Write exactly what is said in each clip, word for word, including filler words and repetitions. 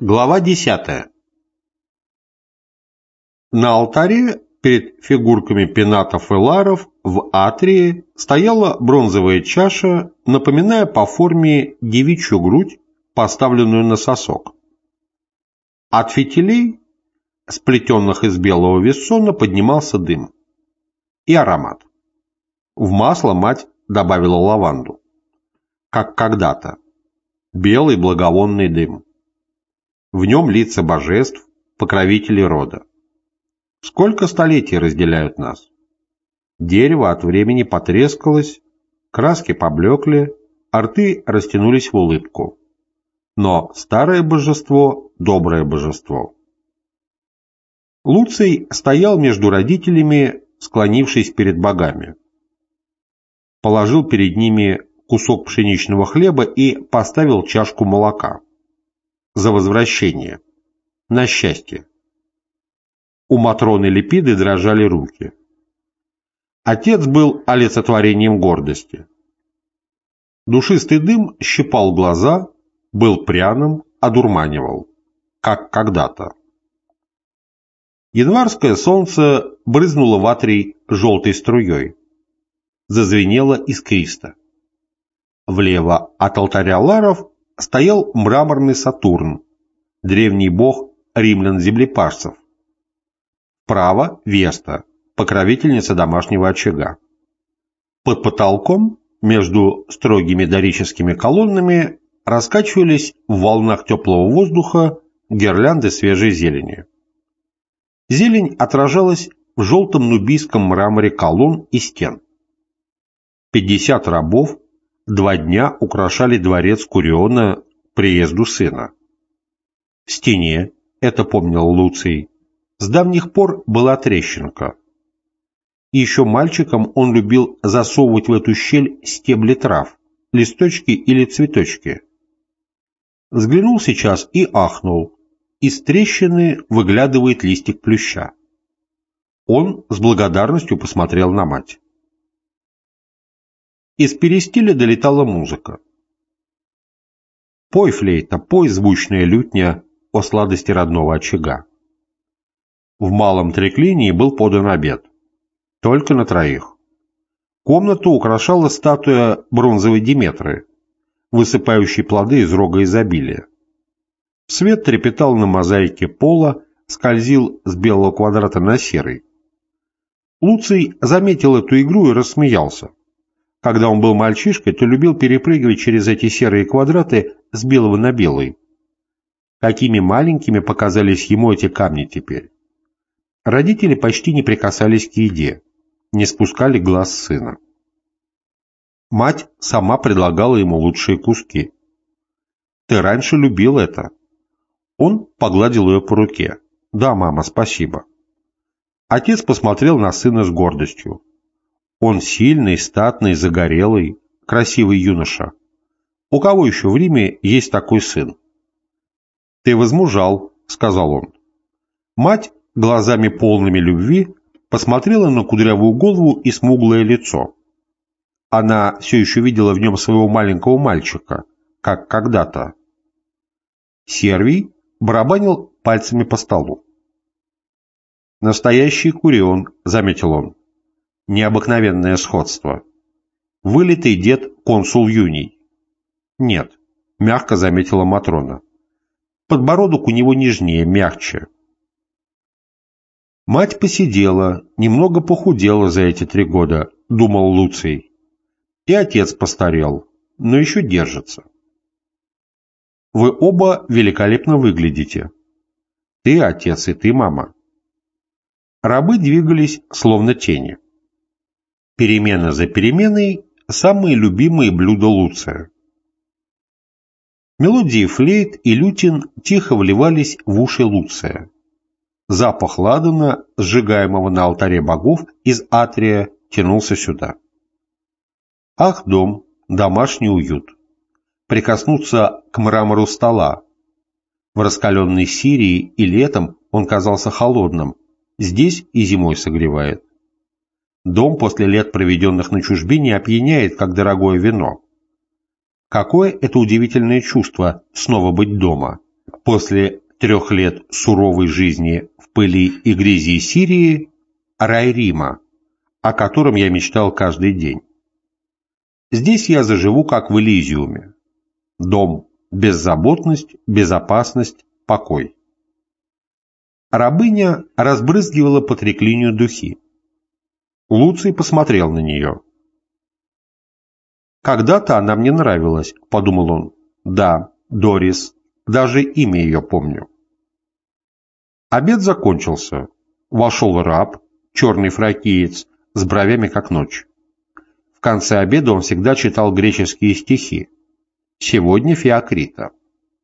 Глава десятая. На алтаре перед фигурками пенатов и ларов в атрии стояла бронзовая чаша, напоминая по форме девичью грудь, поставленную на сосок. От фитилей, сплетенных из белого вессона, поднимался дым и аромат. В масло мать добавила лаванду, как когда-то, белый благовонный дым. В нем лица божеств, покровителей рода. Сколько столетий разделяют нас? Дерево от времени потрескалось, краски поблекли, а рты растянулись в улыбку. Но старое божество – доброе божество. Луций стоял между родителями, склонившись перед богами. Положил перед ними кусок пшеничного хлеба и поставил чашку молока. За возвращение. На счастье. У Матроны Липиды дрожали руки. Отец был олицетворением гордости. Душистый дым щипал глаза, был пряным, одурманивал, как когда-то. Январское солнце брызнуло в атрий желтой струей. Зазвенело искристо. Влево от алтаря ларов стоял мраморный Сатурн, древний бог римлян-землепашцев. Вправо – Веста, покровительница домашнего очага. Под потолком, между строгими дорическими колоннами, раскачивались в волнах теплого воздуха гирлянды свежей зелени. Зелень отражалась в желтом нубийском мраморе колонн и стен. Пятьдесят рабов два дня украшали дворец Куриона к приезду сына. В стене, это помнил Луций, с давних пор была трещинка. И еще мальчиком он любил засовывать в эту щель стебли трав, листочки или цветочки. Взглянул сейчас и ахнул. Из трещины выглядывает листик плюща. Он с благодарностью посмотрел на мать. Из перистиля долетала музыка. Пой, флейта, пой, звучная лютня, о сладости родного очага. В малом триклинии был подан обед. Только на троих. Комнату украшала статуя бронзовой Диметры, высыпающей плоды из рога изобилия. Свет трепетал на мозаике пола, скользил с белого квадрата на серый. Луций заметил эту игру и рассмеялся. Когда он был мальчишкой, то любил перепрыгивать через эти серые квадраты с белого на белый. Какими маленькими показались ему эти камни теперь. Родители почти не прикасались к еде, не спускали глаз с сына. Мать сама предлагала ему лучшие куски. «Ты раньше любил это». Он погладил ее по руке. «Да, мама, спасибо». Отец посмотрел на сына с гордостью. Он сильный, статный, загорелый, красивый юноша. У кого еще в Риме есть такой сын? «Ты возмужал», — сказал он. Мать, глазами полными любви, посмотрела на кудрявую голову и смуглое лицо. Она все еще видела в нем своего маленького мальчика, как когда-то. Сервий барабанил пальцами по столу. «Настоящий Курион», — заметил он. «Необыкновенное сходство. Вылитый дед консул Юний». «Нет», — мягко заметила Матрона. «Подбородок у него нежнее, мягче». Мать посидела, немного похудела за эти три года, думал Луций. И отец постарел, но еще держится. «Вы оба великолепно выглядите. Ты отец и ты мама». Рабы двигались словно тени. Перемена за переменой – самые любимые блюда Луция. Мелодии флейт и лютин тихо вливались в уши Луция. Запах ладана, сжигаемого на алтаре богов из атрия, тянулся сюда. Ах, дом, домашний уют. Прикоснуться к мрамору стола. В раскаленной Сирии и летом он казался холодным, здесь и зимой согревает. Дом после лет, проведенных на чужбине, опьяняет, как дорогое вино. Какое это удивительное чувство снова быть дома, После трех лет суровой жизни в пыли и грязи Сирии – рай Рима, о котором я мечтал каждый день. Здесь я заживу, как в Элизиуме. Дом, беззаботность, безопасность, покой. Рабыня разбрызгивала по триклинию духи. Луций посмотрел на нее. «Когда-то она мне нравилась», — подумал он. «Да, Дорис, даже имя ее помню». Обед закончился. Вошел раб, черный фракиец, с бровями как ночь. В конце обеда он всегда читал греческие стихи. Сегодня Феокрита.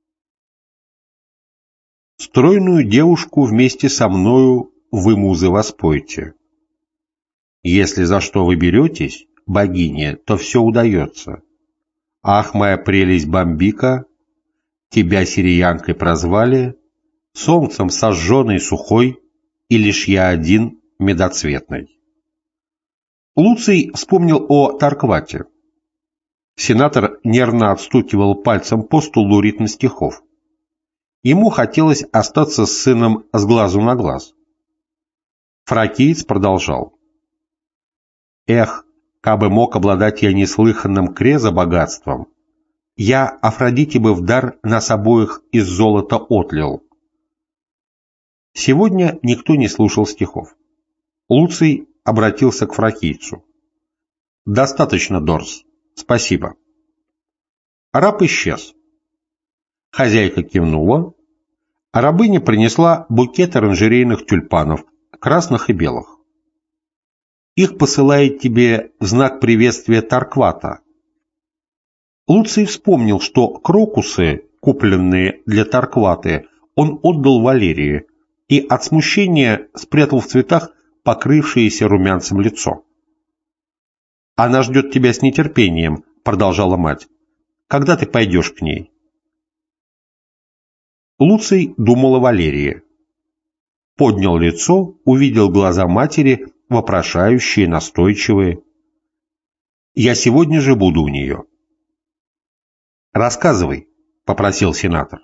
«Стройную девушку вместе со мною вы, музы, воспойте. Если за что вы беретесь, богине, то все удается. Ах, моя прелесть Бомбика, тебя сириянкой прозвали, солнцем сожженный сухой, и лишь я один медоцветный». Луций вспомнил о Тарквате. Сенатор нервно отстукивал пальцем по столу ритм стихов. Ему хотелось остаться с сыном с глазу на глаз. Фракиец продолжал. «Эх, кабы мог обладать я неслыханным креза богатством, я Афродите бы в дар нас обоих из золота отлил». Сегодня никто не слушал стихов. Луций обратился к фракийцу. «Достаточно, Дорс. Спасибо». Раб исчез. Хозяйка кивнула, а рабыня принесла букет оранжерейных тюльпанов, красных и белых. «Их посылает тебе в знак приветствия Тарквата». Луций вспомнил, что крокусы, купленные для Таркваты, он отдал Валерии и от смущения спрятал в цветах покрывшееся румянцем лицо. «Она ждет тебя с нетерпением», — продолжала мать. «Когда ты пойдешь к ней?» Луций думал о Валерии. Поднял лицо, увидел глаза матери, вопрошающие, настойчивые. «Я сегодня же буду у нее». «Рассказывай», — попросил сенатор.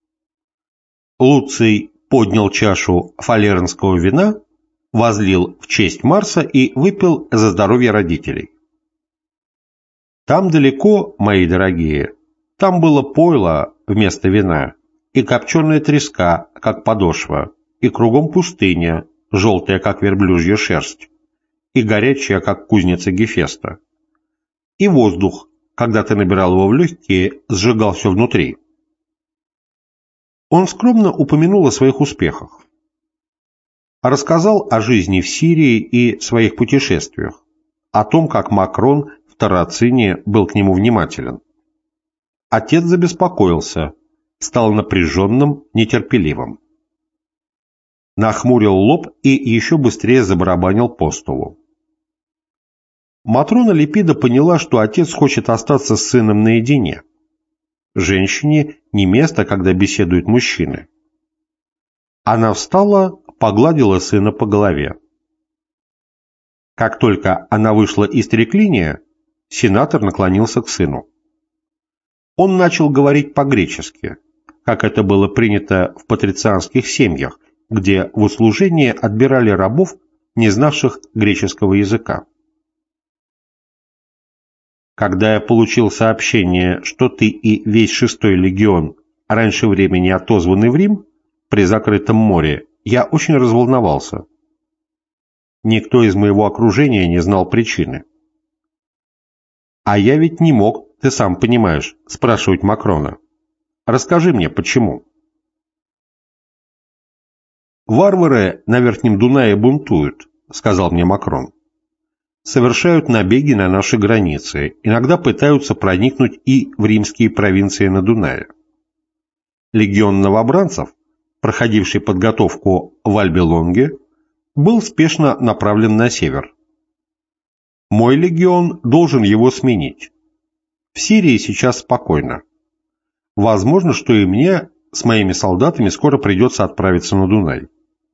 Луций поднял чашу фалернского вина, возлил в честь Марса и выпил за здоровье родителей. «Там далеко, мои дорогие, там было пойло вместо вина, и копченая треска, как подошва, и кругом пустыня, желтая, как верблюжья шерсть, и горячая, как кузница Гефеста. И воздух, когда ты набирал его в легкие, сжигал все внутри». Он скромно упомянул о своих успехах. Рассказал о жизни в Сирии и своих путешествиях, о том, как Макрон в Тарацине был к нему внимателен. Отец забеспокоился, стал напряженным, нетерпеливым. Нахмурил лоб и еще быстрее забарабанил по столу. Матрона Липида поняла, что отец хочет остаться с сыном наедине. Женщине не место, когда беседуют мужчины. Она встала, погладила сына по голове. Как только она вышла из триклиния, сенатор наклонился к сыну. Он начал говорить по-гречески, как это было принято в патрицианских семьях, где в услужение отбирали рабов, не знавших греческого языка. «Когда я получил сообщение, что ты и весь шестой легион раньше времени отозваны в Рим при закрытом море, я очень разволновался. Никто из моего окружения не знал причины. А я ведь не мог, ты сам понимаешь, спрашивать Макрона. Расскажи мне, почему?» «Варвары на Верхнем Дунае бунтуют», — сказал мне Макрон. «Совершают набеги на наши границы, иногда пытаются проникнуть и в римские провинции на Дунае. Легион новобранцев, проходивший подготовку в Альбе-Лонге, был спешно направлен на север. Мой легион должен его сменить. В Сирии сейчас спокойно. Возможно, что и мне с моими солдатами скоро придется отправиться на Дунай».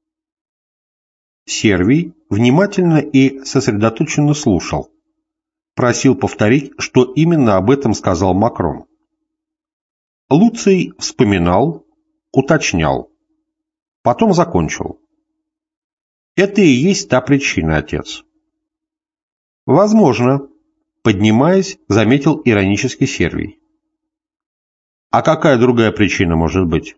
Сервий внимательно и сосредоточенно слушал. Просил повторить, что именно об этом сказал Макрон. Луций вспоминал, уточнял. Потом закончил. Это и есть та причина, отец. Возможно, поднимаясь, заметил иронически Сервий. А какая другая причина может быть?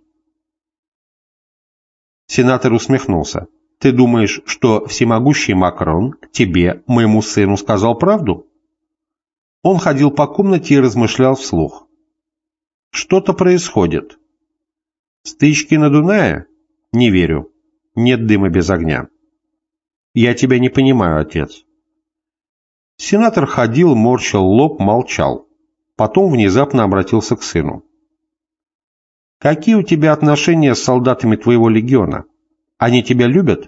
Сенатор усмехнулся. Ты думаешь, что всемогущий Макрон тебе, моему сыну, сказал правду? Он ходил по комнате и размышлял вслух. Что-то происходит. Стычки на Дунае? Не верю. Нет дыма без огня. Я тебя не понимаю, отец. Сенатор ходил, морщил лоб, молчал. Потом внезапно обратился к сыну. Какие у тебя отношения с солдатами твоего легиона? Они тебя любят?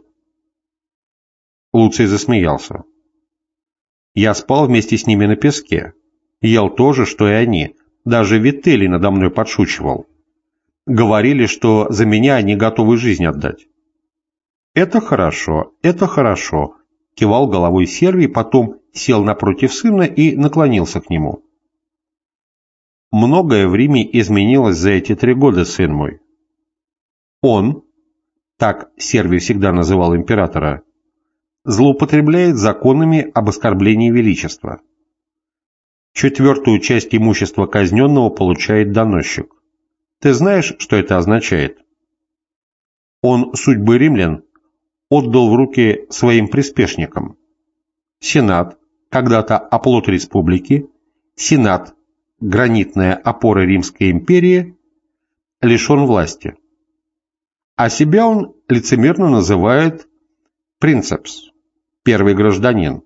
Луций засмеялся. Я спал вместе с ними на песке. Ел то же, что и они. Даже Вителий надо мной подшучивал. Говорили, что за меня они готовы жизнь отдать. Это хорошо, это хорошо, кивал головой Сервий, потом сел напротив сына и наклонился к нему. Многое в Риме изменилось за эти три года, сын мой. Он, так Сервий всегда называл императора, злоупотребляет законами об оскорблении величества. Четвертую часть имущества казненного получает доносчик. Ты знаешь, что это означает? Он судьбы римлян отдал в руки своим приспешникам. Сенат, когда-то оплот республики, Сенат, гранитная опора Римской империи, лишен власти. А себя он лицемерно называет принцепс, первый гражданин.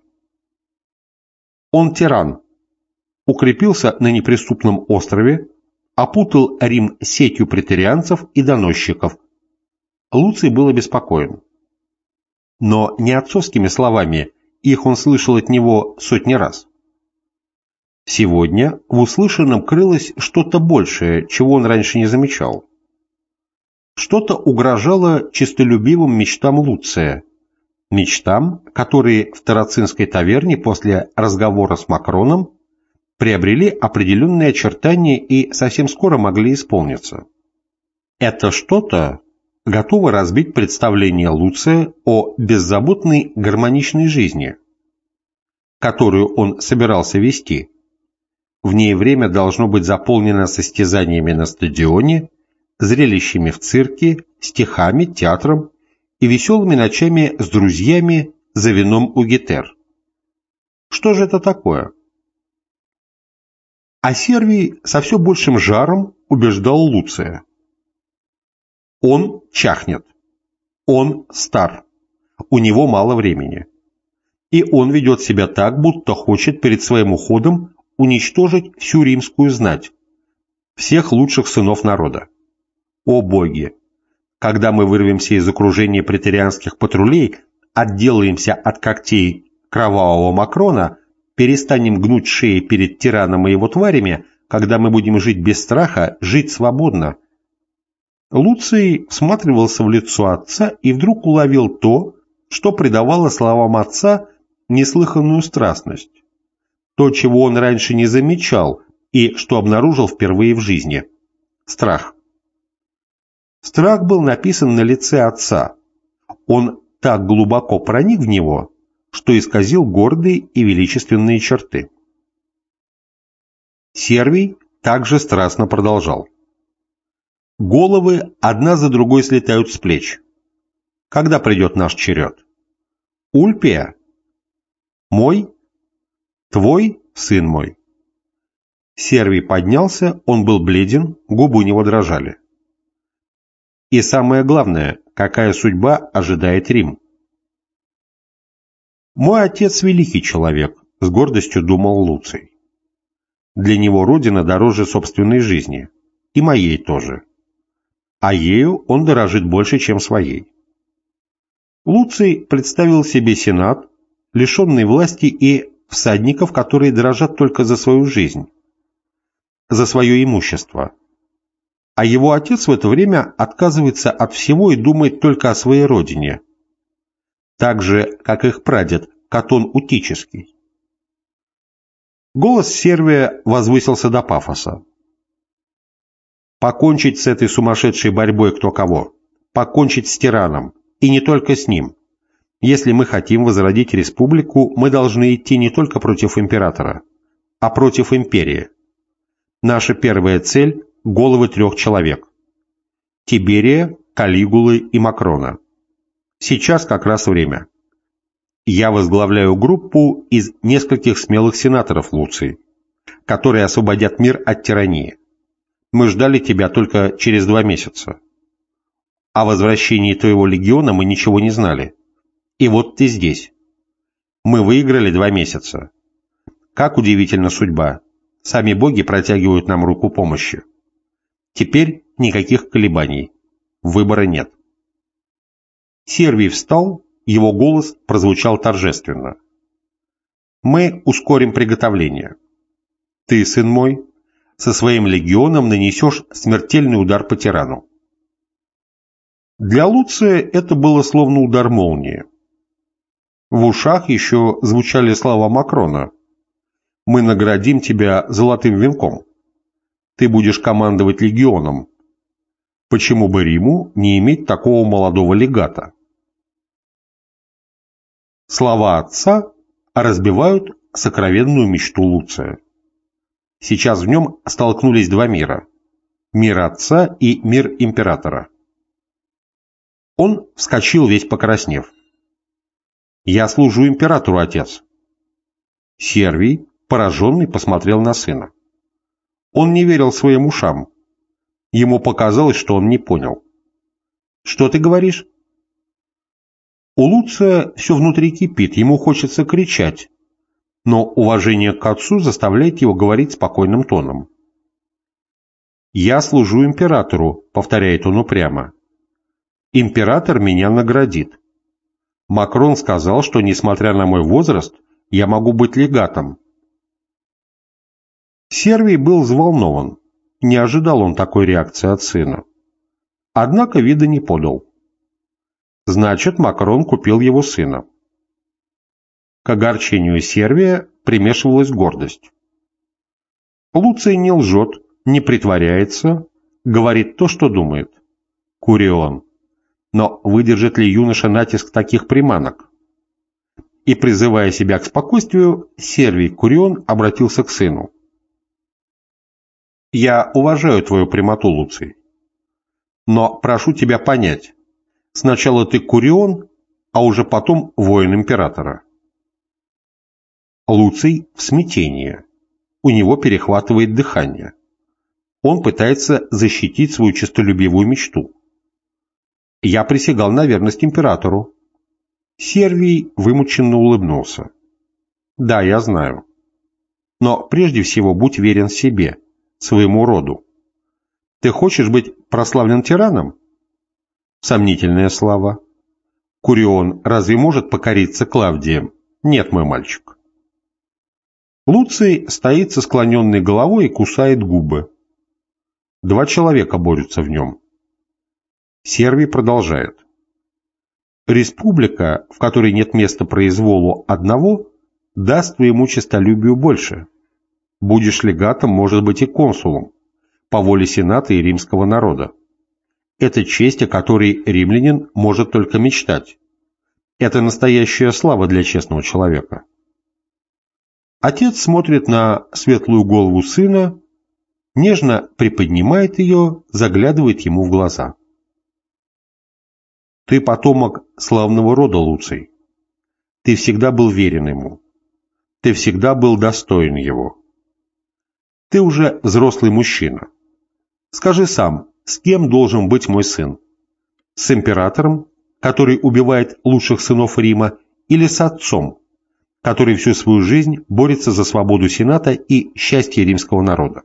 Он тиран, укрепился на неприступном острове, опутал Рим сетью преторианцев и доносчиков. Луций был обеспокоен. Но не отцовскими словами, их он слышал от него сотни раз. Сегодня в услышанном крылось что-то большее, чего он раньше не замечал. Что-то угрожало честолюбивым мечтам Луция, мечтам, которые в Тарацинской таверне после разговора с Макроном приобрели определенные очертания и совсем скоро могли исполниться. Это что-то готово разбить представление Луция о беззаботной гармоничной жизни, которую он собирался вести. В ней время должно быть заполнено состязаниями на стадионе, зрелищами в цирке, стихами, театром и веселыми ночами с друзьями за вином у гетер. Что же это такое? А Сервий со все большим жаром убеждал Луция. Он чахнет. Он стар. У него мало времени. И он ведет себя так, будто хочет перед своим уходом уничтожить всю римскую знать, всех лучших сынов народа. О боги! Когда мы вырвемся из окружения преторианских патрулей, отделаемся от когтей кровавого Макрона, перестанем гнуть шеи перед тираном и его тварями, когда мы будем жить без страха, жить свободно. Луций всматривался в лицо отца и вдруг уловил то, что придавало словам отца неслыханную страстность. То, чего он раньше не замечал и что обнаружил впервые в жизни. Страх. Страх был написан на лице отца. Он так глубоко проник в него, что исказил гордые и величественные черты. Сервий также страстно продолжал. Головы одна за другой слетают с плеч. Когда придет наш черед? Ульпия? Мой? Твой, сын мой? Сервий поднялся, он был бледен, губы у него дрожали. И самое главное, какая судьба ожидает Рим? Мой отец великий человек, с гордостью думал Луций. Для него родина дороже собственной жизни, и моей тоже. А ею он дорожит больше, чем своей. Луций представил себе сенат, лишенный власти и всадников, которые дорожат только за свою жизнь, за свое имущество. А его отец в это время отказывается от всего и думает только о своей родине, так же, как их прадед Катон Утический. Голос Сервия возвысился до пафоса. Покончить с этой сумасшедшей борьбой кто кого. Покончить с тираном. И не только с ним. Если мы хотим возродить республику, мы должны идти не только против императора, а против империи. Наша первая цель – головы трех человек. Тиберия, Калигулы и Макрона. Сейчас как раз время. Я возглавляю группу из нескольких смелых сенаторов, Луций, которые освободят мир от тирании. Мы ждали тебя только через два месяца. О возвращении твоего легиона мы ничего не знали. И вот ты здесь. Мы выиграли два месяца. Как удивительна судьба. Сами боги протягивают нам руку помощи. Теперь никаких колебаний. Выбора нет. Сервий встал, его голос прозвучал торжественно. Мы ускорим приготовление. Ты, сын мой, со своим легионом нанесешь смертельный удар по тирану. Для Луция это было словно удар молнии. В ушах еще звучали слова Макрона. «Мы наградим тебя золотым венком. Ты будешь командовать легионом. Почему бы Риму не иметь такого молодого легата?» Слова отца разбивают сокровенную мечту Луция. Сейчас в нем столкнулись два мира. Мир отца и мир императора. Он вскочил весь покраснев. «Я служу императору, отец». Сервий, пораженный, посмотрел на сына. Он не верил своим ушам. Ему показалось, что он не понял. «Что ты говоришь?» У Луция все внутри кипит, ему хочется кричать, но уважение к отцу заставляет его говорить спокойным тоном. «Я служу императору», — повторяет он упрямо. «Император меня наградит. Макрон сказал, что, несмотря на мой возраст, я могу быть легатом». Сервий был взволнован. Не ожидал он такой реакции от сына. Однако вида не подал. Значит, Макрон купил его сына. К огорчению Сервия примешивалась гордость. Луций не лжет, не притворяется, говорит то, что думает. Курион. Но выдержит ли юноша натиск таких приманок? И, призывая себя к спокойствию, Сервий Курион обратился к сыну. «Я уважаю твою прямоту, Луций. Но прошу тебя понять, сначала ты Курион, а уже потом воин императора». Луций в смятении. У него перехватывает дыхание. Он пытается защитить свою честолюбивую мечту. «Я присягал на верность императору». Сервий вымученно улыбнулся. «Да, я знаю. Но прежде всего будь верен себе, своему роду. Ты хочешь быть прославлен тираном?» Сомнительная слава. Курион разве может покориться Клавдием? Нет, мой мальчик. Луций стоит со склоненной головой и кусает губы. Два человека борются в нем. Сервий продолжает. Республика, в которой нет места произволу одного, даст твоему честолюбию больше. Будешь легатом, может быть, и консулом, по воле Сената и римского народа. Это честь, о которой римлянин может только мечтать. Это настоящая слава для честного человека. Отец смотрит на светлую голову сына, нежно приподнимает ее, заглядывает ему в глаза. Ты потомок славного рода, Луций. Ты всегда был верен ему. Ты всегда был достоин его. Ты уже взрослый мужчина. Скажи сам, с кем должен быть мой сын? С императором, который убивает лучших сынов Рима, или с отцом, который всю свою жизнь борется за свободу Сената и счастье римского народа?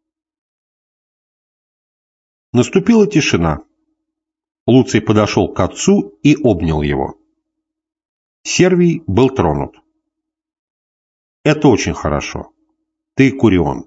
Наступила тишина. Луций подошел к отцу и обнял его. Сервий был тронут. Это очень хорошо. Ты Курион.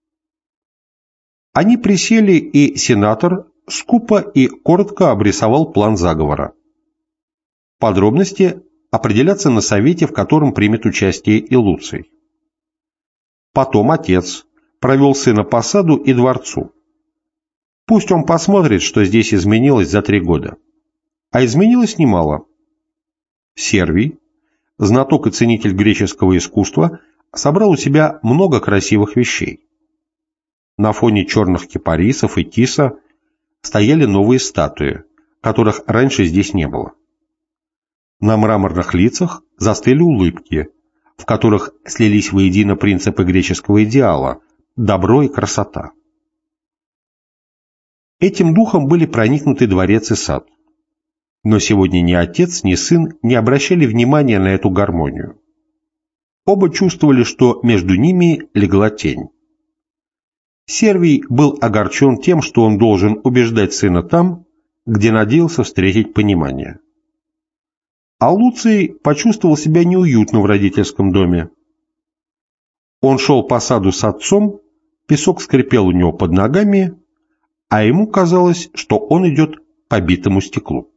Они присели, и сенатор скупо и коротко обрисовал план заговора. Подробности определятся на совете, в котором примет участие и Луций. Потом отец провел сына по саду и дворцу. Пусть он посмотрит, что здесь изменилось за три года. А изменилось немало. Сервий, знаток и ценитель греческого искусства, собрал у себя много красивых вещей. На фоне черных кипарисов и тиса стояли новые статуи, которых раньше здесь не было. На мраморных лицах застыли улыбки, в которых слились воедино принципы греческого идеала – добро и красота. Этим духом были проникнуты дворец и сад. Но сегодня ни отец, ни сын не обращали внимания на эту гармонию. Оба чувствовали, что между ними легла тень. Сервий был огорчен тем, что он должен убеждать сына там, где надеялся встретить понимание. А Луций почувствовал себя неуютно в родительском доме. Он шел по саду с отцом, песок скрипел у него под ногами, а ему казалось, что он идет по битому стеклу.